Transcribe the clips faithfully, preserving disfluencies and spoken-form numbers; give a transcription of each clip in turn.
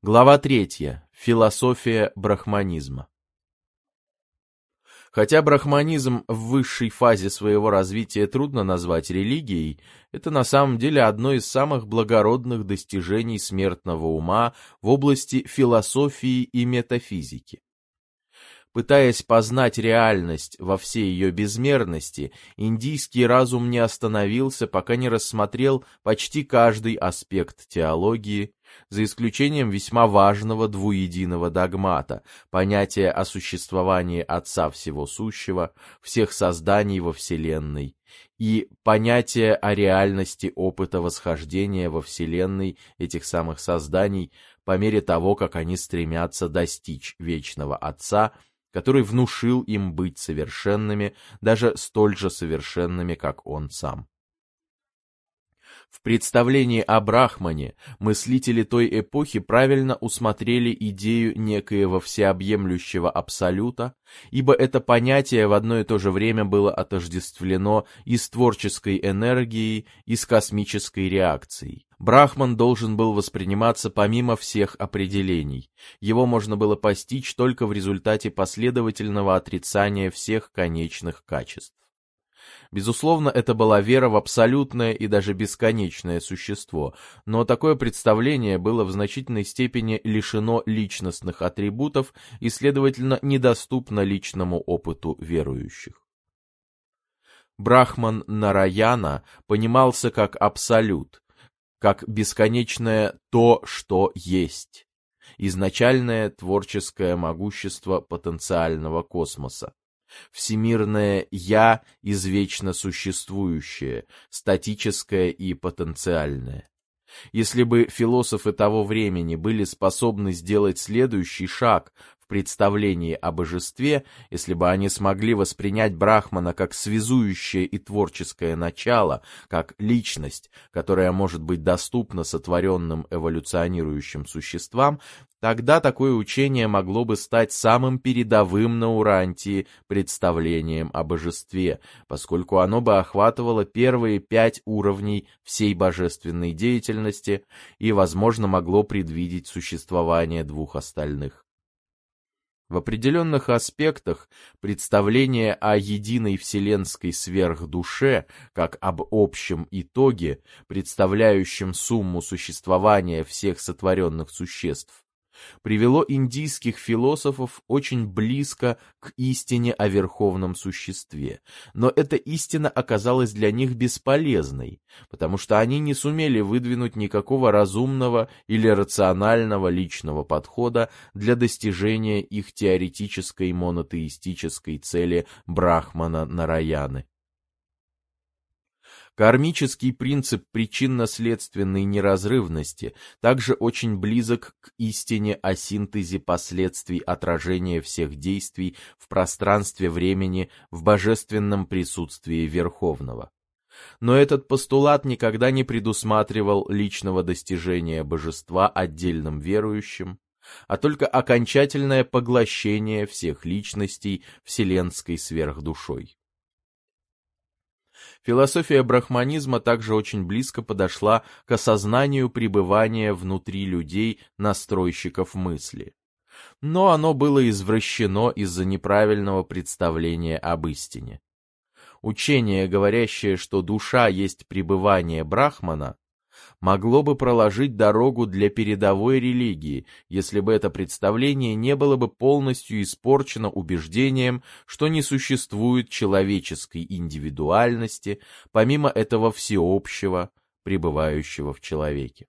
Глава третья. Философия брахманизма. Хотя брахманизм в высшей фазе своего развития трудно назвать религией, это на самом деле одно из самых благородных достижений смертного ума в области философии и метафизики. Пытаясь познать реальность во всей ее безмерности, индийский разум не остановился, пока не рассмотрел почти каждый аспект теологии, за исключением весьма важного двуединого догмата, понятия о существовании Отца Всего Сущего, всех созданий во Вселенной, и понятия о реальности опыта восхождения во Вселенной этих самых созданий по мере того, как они стремятся достичь вечного Отца, который внушил им быть совершенными, даже столь же совершенными, как он сам. В представлении о Брахмане мыслители той эпохи правильно усмотрели идею некоего всеобъемлющего абсолюта, ибо это понятие в одно и то же время было отождествлено и с творческой энергией, и с космической реакцией. Брахман должен был восприниматься помимо всех определений. Его можно было постичь только в результате последовательного отрицания всех конечных качеств. Безусловно, это была вера в абсолютное и даже бесконечное существо, но такое представление было в значительной степени лишено личностных атрибутов и, следовательно, недоступно личному опыту верующих. Брахман Нараяна понимался как абсолют, как бесконечное то, что есть, изначальное творческое могущество потенциального космоса. Всемирное «Я» извечно существующее, статическое и потенциальное. Если бы философы того времени были способны сделать следующий шаг в представлении о божестве, если бы они смогли воспринять Брахмана как связующее и творческое начало, как личность, которая может быть доступна сотворенным эволюционирующим существам, тогда такое учение могло бы стать самым передовым на Урантии представлением о божестве, поскольку оно бы охватывало первые пять уровней всей божественной деятельности и, возможно, могло предвидеть существование двух остальных. В определенных аспектах представление о единой вселенской сверхдуше, как об общем итоге, представляющем сумму существования всех сотворенных существ, привело индийских философов очень близко к истине о верховном существе, но эта истина оказалась для них бесполезной, потому что они не сумели выдвинуть никакого разумного или рационального личного подхода для достижения их теоретической монотеистической цели Брахмана Нараяны. Кармический принцип причинно-следственной неразрывности также очень близок к истине о синтезе последствий отражения всех действий в пространстве времени в божественном присутствии Верховного. Но этот постулат никогда не предусматривал личного достижения божества отдельным верующим, а только окончательное поглощение всех личностей вселенской сверхдушой. Философия брахманизма также очень близко подошла к осознанию пребывания внутри людей настройщиков мысли. Но оно было извращено из-за неправильного представления об истине. Учение, говорящее, что душа есть пребывание Брахмана, могло бы проложить дорогу для передовой религии, если бы это представление не было бы полностью испорчено убеждением, что не существует человеческой индивидуальности, помимо этого всеобщего, пребывающего в человеке.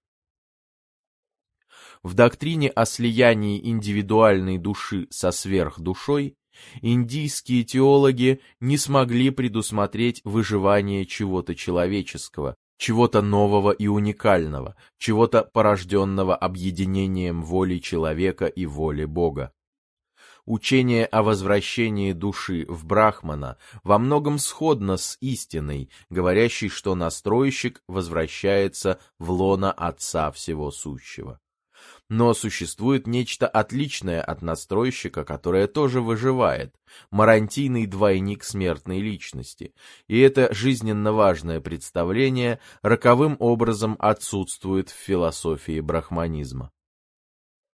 В доктрине о слиянии индивидуальной души со сверхдушой индийские теологи не смогли предусмотреть выживание чего-то человеческого, чего-то нового и уникального, чего-то порожденного объединением воли человека и воли Бога. Учение о возвращении души в Брахмана во многом сходно с истиной, говорящей, что настройщик возвращается в лоно Отца Всего Сущего. Но существует нечто отличное от настройщика, которое тоже выживает, марантийный двойник смертной личности, и это жизненно важное представление роковым образом отсутствует в философии брахманизма.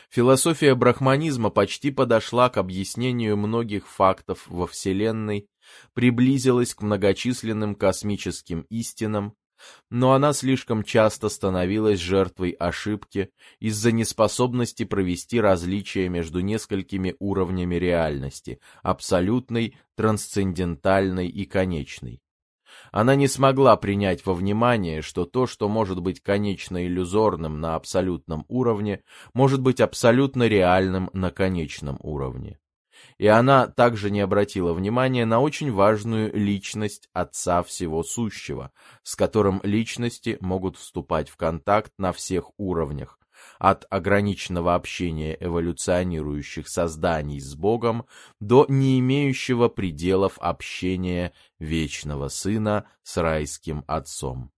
Философия брахманизма почти подошла к объяснению многих фактов во Вселенной, приблизилась к многочисленным космическим истинам, но она слишком часто становилась жертвой ошибки из-за неспособности провести различие между несколькими уровнями реальности – абсолютной, трансцендентальной и конечной. Она не смогла принять во внимание, что то, что может быть конечно иллюзорным на абсолютном уровне, может быть абсолютно реальным на конечном уровне. И она также не обратила внимания на очень важную личность Отца Всего Сущего, с которым личности могут вступать в контакт на всех уровнях, от ограниченного общения эволюционирующих созданий с Богом до не имеющего пределов общения Вечного Сына с Райским Отцом.